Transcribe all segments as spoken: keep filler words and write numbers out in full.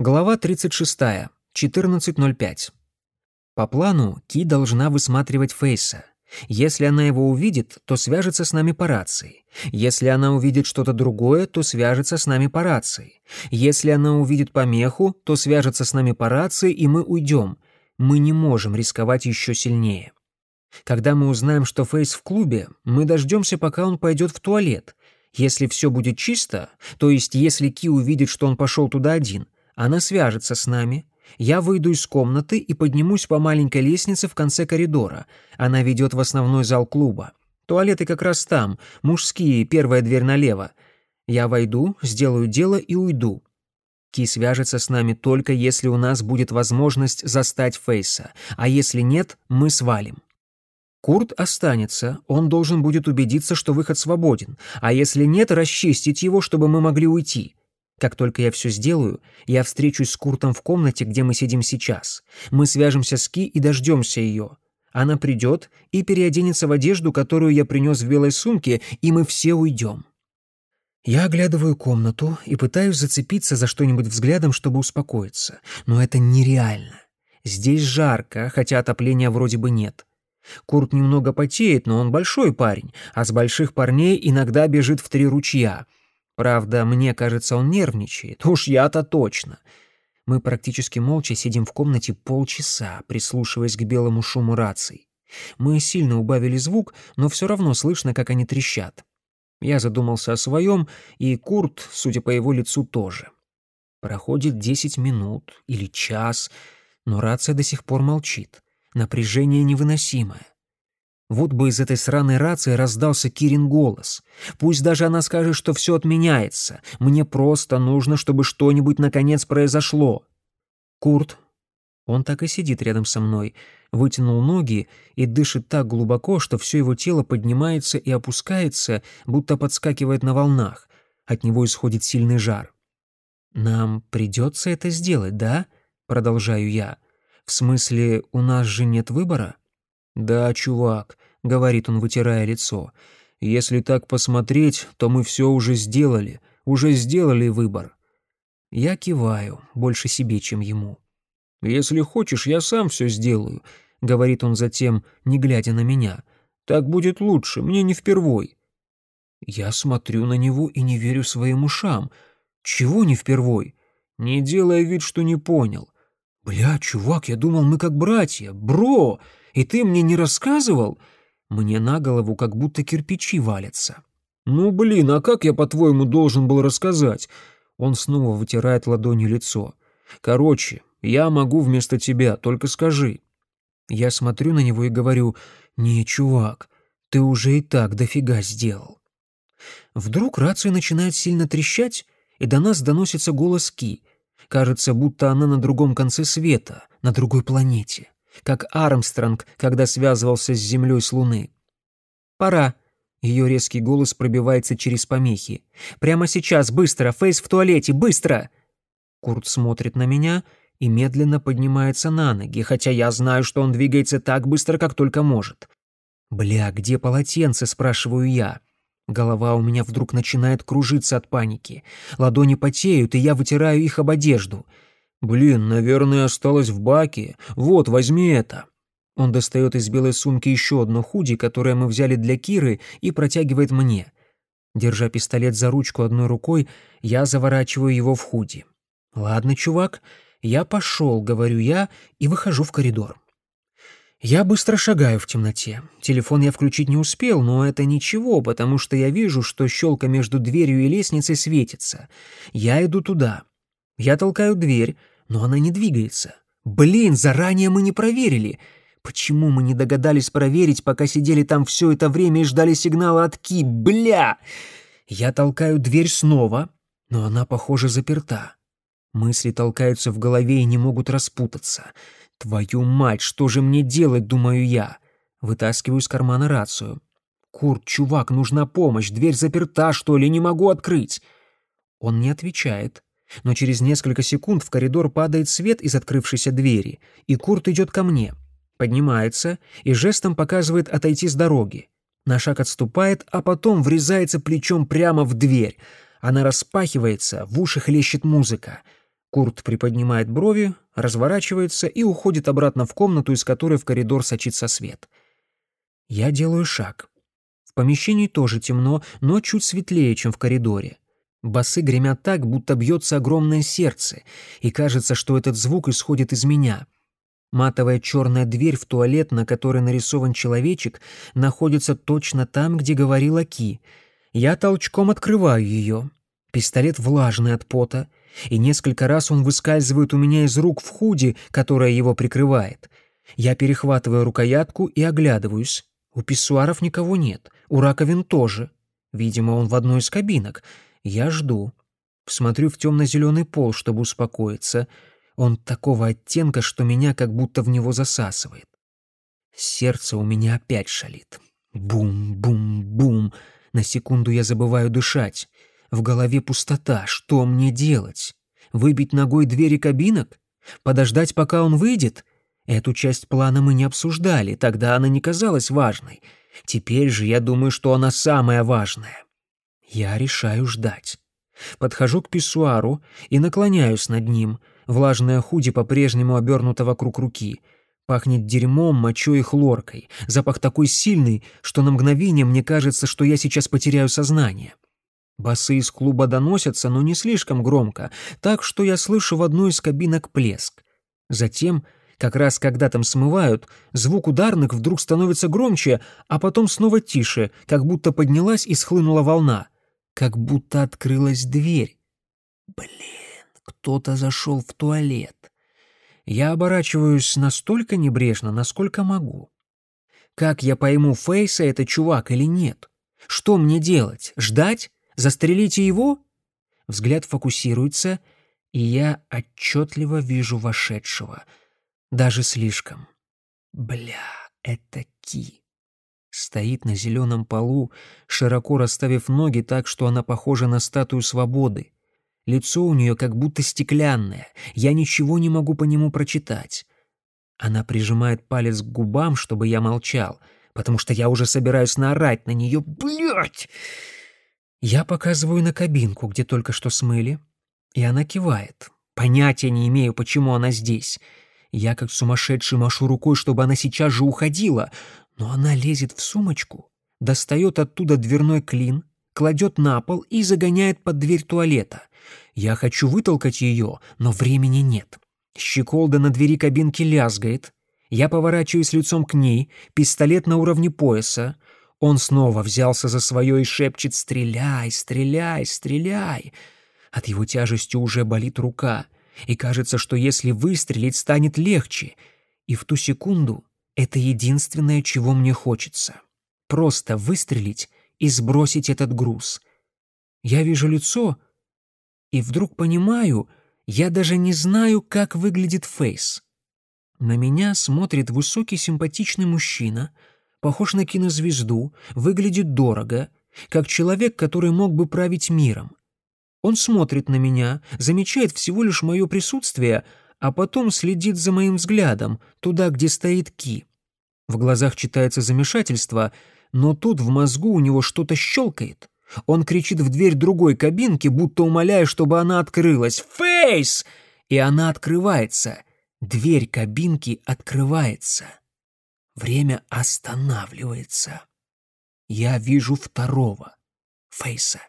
Глава тридцать шесть. четырнадцать ноль пять. По плану, Ки должна высматривать Фейса. Если она его увидит, то свяжется с нами по рации. Если она увидит что-то другое, то свяжется с нами по рации. Если она увидит помеху, то свяжется с нами по рации, и мы уйдем. Мы не можем рисковать еще сильнее. Когда мы узнаем, что Фейс в клубе, мы дождемся, пока он пойдет в туалет. Если все будет чисто, то есть если Ки увидит, что он пошел туда один, она свяжется с нами. Я выйду из комнаты и поднимусь по маленькой лестнице в конце коридора. Она ведет в основной зал клуба. Туалеты как раз там, мужские, первая дверь налево. Я войду, сделаю дело и уйду. Ки свяжется с нами только если у нас будет возможность застать Фейса, а если нет, мы свалим. Курт останется, он должен будет убедиться, что выход свободен, а если нет, расчистить его, чтобы мы могли уйти. Как только я все сделаю, я встречусь с Куртом в комнате, где мы сидим сейчас. Мы свяжемся с Ки и дождемся ее. Она придет и переоденется в одежду, которую я принес в белой сумке, и мы все уйдем. Я оглядываю комнату и пытаюсь зацепиться за что-нибудь взглядом, чтобы успокоиться. Но это нереально. Здесь жарко, хотя отопления вроде бы нет. Курт немного потеет, но он большой парень, а с больших парней иногда бежит в три ручья. Правда, мне кажется, он нервничает. Уж я-то точно. Мы практически молча сидим в комнате полчаса, прислушиваясь к белому шуму раций. Мы сильно убавили звук, но все равно слышно, как они трещат. Я задумался о своем, и Курт, судя по его лицу, тоже. Проходит десять минут или час, но рация до сих пор молчит. Напряжение невыносимое. Вот бы из этой сраной рации раздался Кирин голос. Пусть даже она скажет, что все отменяется. Мне просто нужно, чтобы что-нибудь наконец произошло. Курт. Он так и сидит рядом со мной, вытянул ноги и дышит так глубоко, что все его тело поднимается и опускается, будто подскакивает на волнах. От него исходит сильный жар. «Нам придется это сделать, да?» — продолжаю я. «В смысле, у нас же нет выбора?» «Да, чувак», — говорит он, вытирая лицо, — «если так посмотреть, то мы все уже сделали, уже сделали выбор». Я киваю, больше себе, чем ему. «Если хочешь, я сам все сделаю», — говорит он затем, не глядя на меня. «Так будет лучше, мне не впервой». Я смотрю на него и не верю своим ушам. «Чего не впервой?» «Не делай вид, что не понял». «Бля, чувак, я думал, мы как братья, бро, и ты мне не рассказывал?» Мне на голову как будто кирпичи валятся. «Ну, блин, а как я, по-твоему, должен был рассказать?» Он снова вытирает ладонью лицо. «Короче, я могу вместо тебя, только скажи». Я смотрю на него и говорю: «Не, чувак, ты уже и так дофига сделал». Вдруг рация начинает сильно трещать, и до нас доносится голос Ки. Кажется, будто она на другом конце света, на другой планете. Как Армстронг, когда связывался с Землей с Луны. «Пора». Ее резкий голос пробивается через помехи. «Прямо сейчас, быстро, Фейс в туалете, быстро!» Курт смотрит на меня и медленно поднимается на ноги, хотя я знаю, что он двигается так быстро, как только может. «Бля, где полотенце?» — спрашиваю я. Голова у меня вдруг начинает кружиться от паники. Ладони потеют, и я вытираю их об одежду. «Блин, наверное, осталось в баке. Вот, возьми это». Он достает из белой сумки еще одно худи, которое мы взяли для Киры, и протягивает мне. Держа пистолет за ручку одной рукой, я заворачиваю его в худи. «Ладно, чувак, я пошел», — говорю я, и выхожу в коридор. Я быстро шагаю в темноте. Телефон я включить не успел, но это ничего, потому что я вижу, что щелка между дверью и лестницей светится. Я иду туда. Я толкаю дверь, но она не двигается. Блин, заранее мы не проверили. Почему мы не догадались проверить, пока сидели там все это время и ждали сигнала от Ки? Бля! Я толкаю дверь снова, но она, похоже, заперта. Мысли толкаются в голове и не могут распутаться. «Твою мать, что же мне делать?» — думаю я. Вытаскиваю из кармана рацию. «Курт, чувак, нужна помощь. Дверь заперта, что ли? Не могу открыть». Он не отвечает. Но через несколько секунд в коридор падает свет из открывшейся двери, и Курт идет ко мне. Поднимается и жестом показывает отойти с дороги. На шаг отступает, а потом врезается плечом прямо в дверь. Она распахивается, в уши хлещет музыка. Курт приподнимает брови, разворачивается и уходит обратно в комнату, из которой в коридор сочится свет. Я делаю шаг. В помещении тоже темно, но чуть светлее, чем в коридоре. Басы гремят так, будто бьется огромное сердце, и кажется, что этот звук исходит из меня. Матовая черная дверь в туалет, на которой нарисован человечек, находится точно там, где говорила Ки. Я толчком открываю ее. Пистолет влажный от пота, и несколько раз он выскальзывает у меня из рук в худи, которая его прикрывает. Я перехватываю рукоятку и оглядываюсь. У писсуаров никого нет, у раковин тоже. Видимо, он в одной из кабинок. Я жду. Смотрю в темно-зеленый пол, чтобы успокоиться. Он такого оттенка, что меня как будто в него засасывает. Сердце у меня опять шалит. Бум-бум-бум. На секунду я забываю дышать. В голове пустота. Что мне делать? Выбить ногой двери кабинок? Подождать, пока он выйдет? Эту часть плана мы не обсуждали, тогда она не казалась важной. Теперь же я думаю, что она самая важная. Я решаю ждать. Подхожу к писсуару и наклоняюсь над ним. Влажное худи по-прежнему обернуто вокруг руки. Пахнет дерьмом, мочой и хлоркой. Запах такой сильный, что на мгновение мне кажется, что я сейчас потеряю сознание. Басы из клуба доносятся, но не слишком громко, так что я слышу в одной из кабинок плеск. Затем, как раз когда там смывают, звук ударных вдруг становится громче, а потом снова тише, как будто поднялась и схлынула волна. Как будто открылась дверь. Блин, кто-то зашел в туалет. Я оборачиваюсь настолько небрежно, насколько могу. Как я пойму, Фейса это чувак или нет? Что мне делать? Ждать? Застрелите его? Взгляд фокусируется, и я отчетливо вижу вошедшего. Даже слишком. Бля, это Ки. Стоит на зеленом полу, широко расставив ноги так, что она похожа на статую свободы. Лицо у нее как будто стеклянное, я ничего не могу по нему прочитать. Она прижимает палец к губам, чтобы я молчал, потому что я уже собираюсь наорать на нее. Блять! Я показываю на кабинку, где только что смыли, и она кивает. Понятия не имею, почему она здесь. Я как сумасшедший машу рукой, чтобы она сейчас же уходила, но она лезет в сумочку, достает оттуда дверной клин, кладет на пол и загоняет под дверь туалета. Я хочу вытолкать ее, но времени нет. Щеколда на двери кабинки лязгает. Я поворачиваюсь лицом к ней, пистолет на уровне пояса. Он снова взялся за свое и шепчет «Стреляй, стреляй, стреляй!». От его тяжести уже болит рука, и кажется, что если выстрелить, станет легче. И в ту секунду это единственное, чего мне хочется. Просто выстрелить и сбросить этот груз. Я вижу лицо, и вдруг понимаю, я даже не знаю, как выглядит Фейс. На меня смотрит высокий симпатичный мужчина, похож на кинозвезду, выглядит дорого, как человек, который мог бы править миром. Он смотрит на меня, замечает всего лишь мое присутствие, а потом следит за моим взглядом, туда, где стоит Ки. В глазах читается замешательство, но тут в мозгу у него что-то щелкает. Он кричит в дверь другой кабинки, будто умоляя, чтобы она открылась. «Фейс!» И она открывается. Дверь кабинки открывается. Время останавливается. Я вижу второго. Фейса.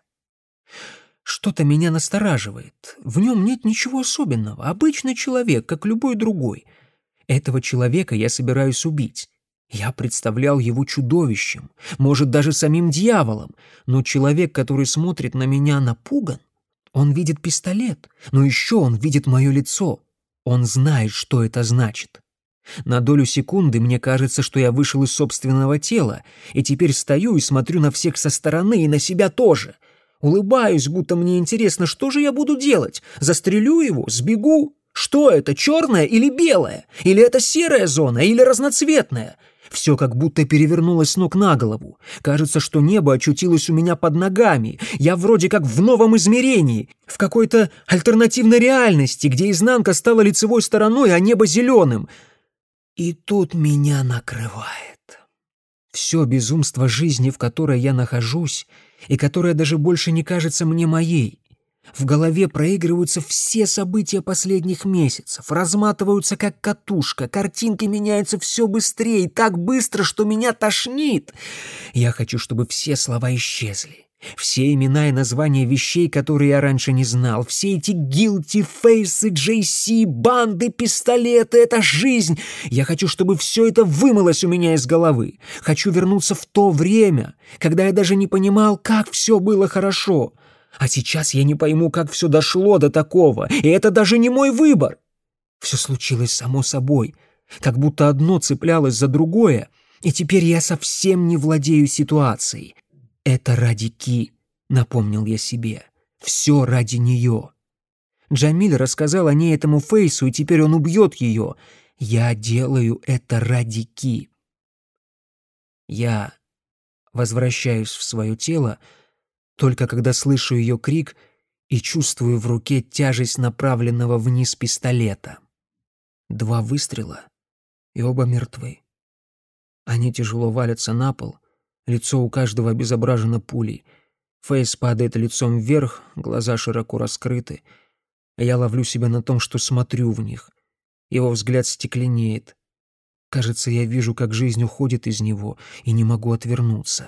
Что-то меня настораживает. В нем нет ничего особенного. Обычный человек, как любой другой. Этого человека я собираюсь убить. Я представлял его чудовищем, может, даже самим дьяволом, но человек, который смотрит на меня, напуган. Он видит пистолет, но еще он видит мое лицо. Он знает, что это значит. На долю секунды мне кажется, что я вышел из собственного тела, и теперь стою и смотрю на всех со стороны и на себя тоже. Улыбаюсь, будто мне интересно, что же я буду делать? Застрелю его? Сбегу? Что это, черное или белое? Или это серая зона, или разноцветная? Все как будто перевернулось с ног на голову. Кажется, что небо очутилось у меня под ногами. Я вроде как в новом измерении, в какой-то альтернативной реальности, где изнанка стала лицевой стороной, а небо зеленым. И тут меня накрывает. Все безумство жизни, в которой я нахожусь, и которая даже больше не кажется мне моей. В голове проигрываются все события последних месяцев, разматываются как катушка, картинки меняются все быстрее, так быстро, что меня тошнит. Я хочу, чтобы все слова исчезли. Все имена и названия вещей, которые я раньше не знал, все эти гилти, фейсы, джей си, банды, пистолеты — это жизнь. Я хочу, чтобы все это вымылось у меня из головы. Хочу вернуться в то время, когда я даже не понимал, как все было хорошо. А сейчас я не пойму, как все дошло до такого, и это даже не мой выбор. Все случилось само собой, как будто одно цеплялось за другое, и теперь я совсем не владею ситуацией. «Это ради Ки», — напомнил я себе. «Все ради нее». Джамиль рассказал о ней этому Фейсу, и теперь он убьет ее. Я делаю это ради Ки. Я возвращаюсь в свое тело, только когда слышу ее крик и чувствую в руке тяжесть направленного вниз пистолета. Два выстрела, и оба мертвы. Они тяжело валятся на пол, лицо у каждого обезображено пулей. Фейс падает лицом вверх, глаза широко раскрыты. Я ловлю себя на том, что смотрю в них. Его взгляд стекленеет. Кажется, я вижу, как жизнь уходит из него, и не могу отвернуться.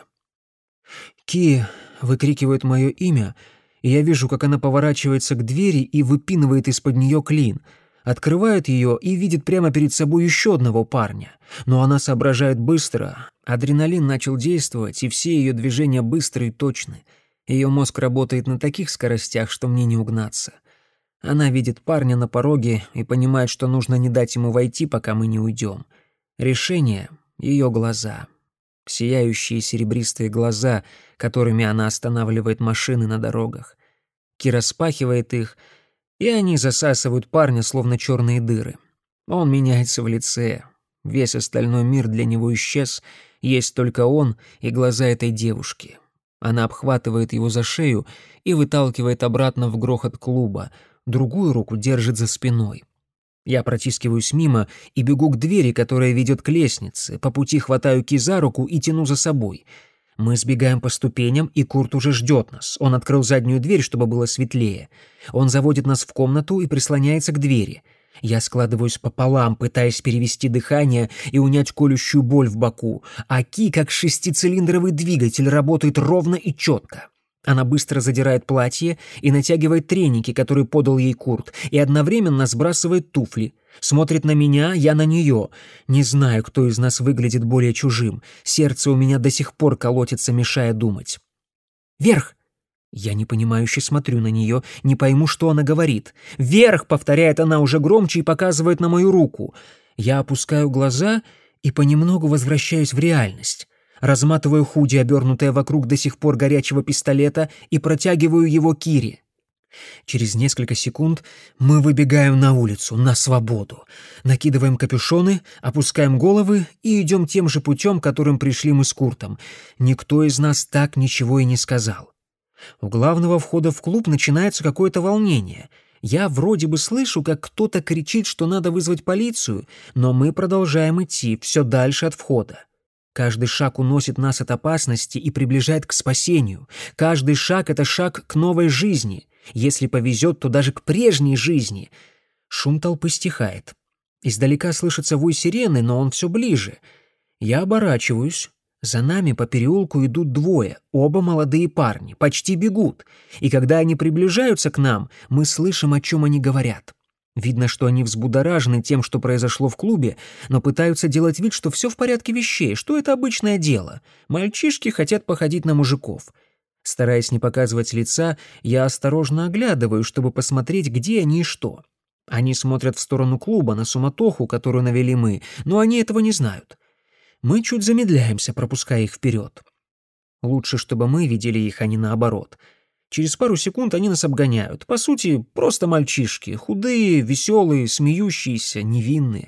Ки выкрикивает мое имя, и я вижу, как она поворачивается к двери и выпинывает из-под нее клин. Открывает ее и видит прямо перед собой еще одного парня. Но она соображает быстро. Адреналин начал действовать, и все ее движения быстры и точны. Ее мозг работает на таких скоростях, что мне не угнаться. Она видит парня на пороге и понимает, что нужно не дать ему войти, пока мы не уйдем. Решение — ее глаза. Сияющие серебристые глаза, которыми она останавливает машины на дорогах. Ки распахивает их, и они засасывают парня, словно черные дыры. Он меняется в лице. Весь остальной мир для него исчез, есть только он и глаза этой девушки. Она обхватывает его за шею и выталкивает обратно в грохот клуба, другую руку держит за спиной. Я протискиваюсь мимо и бегу к двери, которая ведет к лестнице, по пути хватаю Ки за руку и тяну за собой. Мы сбегаем по ступеням, и Курт уже ждет нас. Он открыл заднюю дверь, чтобы было светлее. Он заводит нас в комнату и прислоняется к двери. Я складываюсь пополам, пытаясь перевести дыхание и унять колющую боль в боку, а Ки, как шестицилиндровый двигатель, работает ровно и четко. Она быстро задирает платье и натягивает треники, которые подал ей Курт, и одновременно сбрасывает туфли. Смотрит на меня, я на нее. Не знаю, кто из нас выглядит более чужим. Сердце у меня до сих пор колотится, мешая думать. «Вверх!» Я непонимающе смотрю на нее, не пойму, что она говорит. «Вверх!» — повторяет она уже громче и показывает на мою руку. Я опускаю глаза и понемногу возвращаюсь в реальность. Разматываю худи, обернутое вокруг до сих пор горячего пистолета, и протягиваю его Кире. Через несколько секунд мы выбегаем на улицу, на свободу. Накидываем капюшоны, опускаем головы и идем тем же путем, которым пришли мы с Куртом. Никто из нас так ничего и не сказал. У главного входа в клуб начинается какое-то волнение. Я вроде бы слышу, как кто-то кричит, что надо вызвать полицию, но мы продолжаем идти все дальше от входа. Каждый шаг уносит нас от опасности и приближает к спасению. Каждый шаг — это шаг к новой жизни. Если повезет, то даже к прежней жизни. Шум толпы стихает. Издалека слышится вой сирены, но он все ближе. Я оборачиваюсь. За нами по переулку идут двое, оба молодые парни, почти бегут. И когда они приближаются к нам, мы слышим, о чем они говорят. Видно, что они взбудоражены тем, что произошло в клубе, но пытаются делать вид, что все в порядке вещей, что это обычное дело. Мальчишки хотят походить на мужиков. Стараясь не показывать лица, я осторожно оглядываю, чтобы посмотреть, где они и что. Они смотрят в сторону клуба, на суматоху, которую навели мы, но они этого не знают. Мы чуть замедляемся, пропуская их вперед. Лучше, чтобы мы видели их, а не наоборот. Через пару секунд они нас обгоняют. По сути, просто мальчишки. Худые, веселые, смеющиеся, невинные.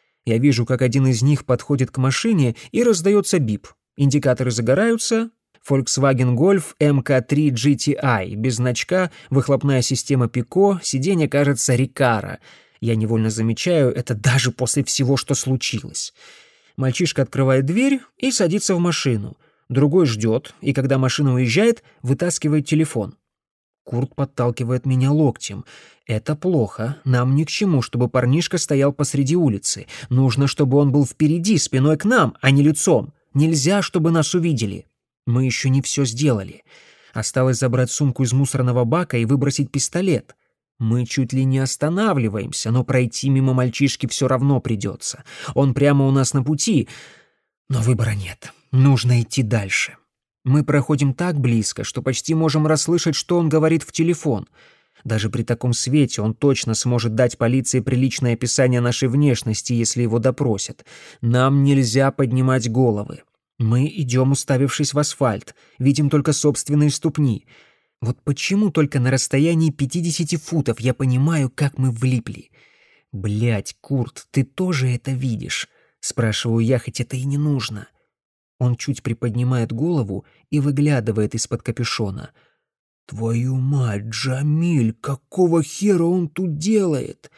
Я вижу, как один из них подходит к машине и раздается бип. Индикаторы загораются. Volkswagen Golf эм ка три джи ти ай. Без значка, выхлопная система Pico, сиденье, кажется, Recaro. Я невольно замечаю это даже после всего, что случилось. Мальчишка открывает дверь и садится в машину. Другой ждет, и когда машина уезжает, вытаскивает телефон. Курт подталкивает меня локтем. «Это плохо. Нам ни к чему, чтобы парнишка стоял посреди улицы. Нужно, чтобы он был впереди, спиной к нам, а не лицом. Нельзя, чтобы нас увидели. Мы еще не все сделали. Осталось забрать сумку из мусорного бака и выбросить пистолет. Мы чуть ли не останавливаемся, но пройти мимо мальчишки все равно придется. Он прямо у нас на пути, но выбора нет. Нужно идти дальше. Мы проходим так близко, что почти можем расслышать, что он говорит в телефон. Даже при таком свете он точно сможет дать полиции приличное описание нашей внешности, если его допросят. Нам нельзя поднимать головы. Мы идем, уставившись в асфальт, видим только собственные ступни. Вот почему только на расстоянии пятидесяти футов я понимаю, как мы влипли? «Блядь, Курт, ты тоже это видишь?» — спрашиваю я, хоть это и не нужно. Он чуть приподнимает голову и выглядывает из-под капюшона. «Твою мать, Джамиль, какого хера он тут делает?»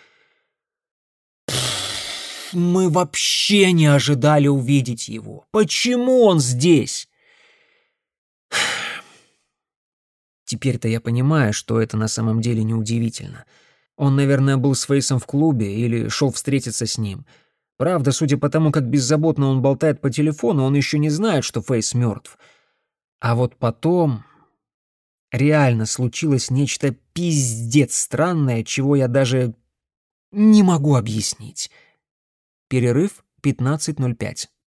«Мы вообще не ожидали увидеть его. Почему он здесь?» Теперь-то я понимаю, что это на самом деле неудивительно. Он, наверное, был с Фейсом в клубе или шел встретиться с ним. Правда, судя по тому, как беззаботно он болтает по телефону, он еще не знает, что Фейс мертв. А вот потом реально случилось нечто пиздец странное, чего я даже не могу объяснить. Перерыв пятнадцать ноль пять.